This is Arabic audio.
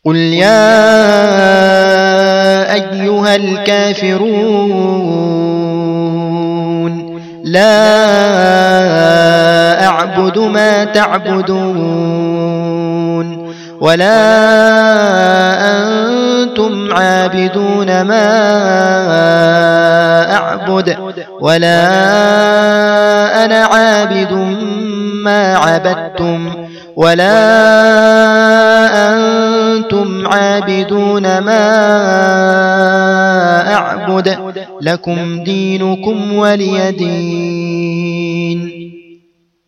قل يا أيها الكافرون لا أعبد ما تعبدون ولا أنتم عابدون ما أعبد ولا أنا عابد ما عبدتم ولا أنتم عابدون ما أعبد لكم دينكم ولي دين.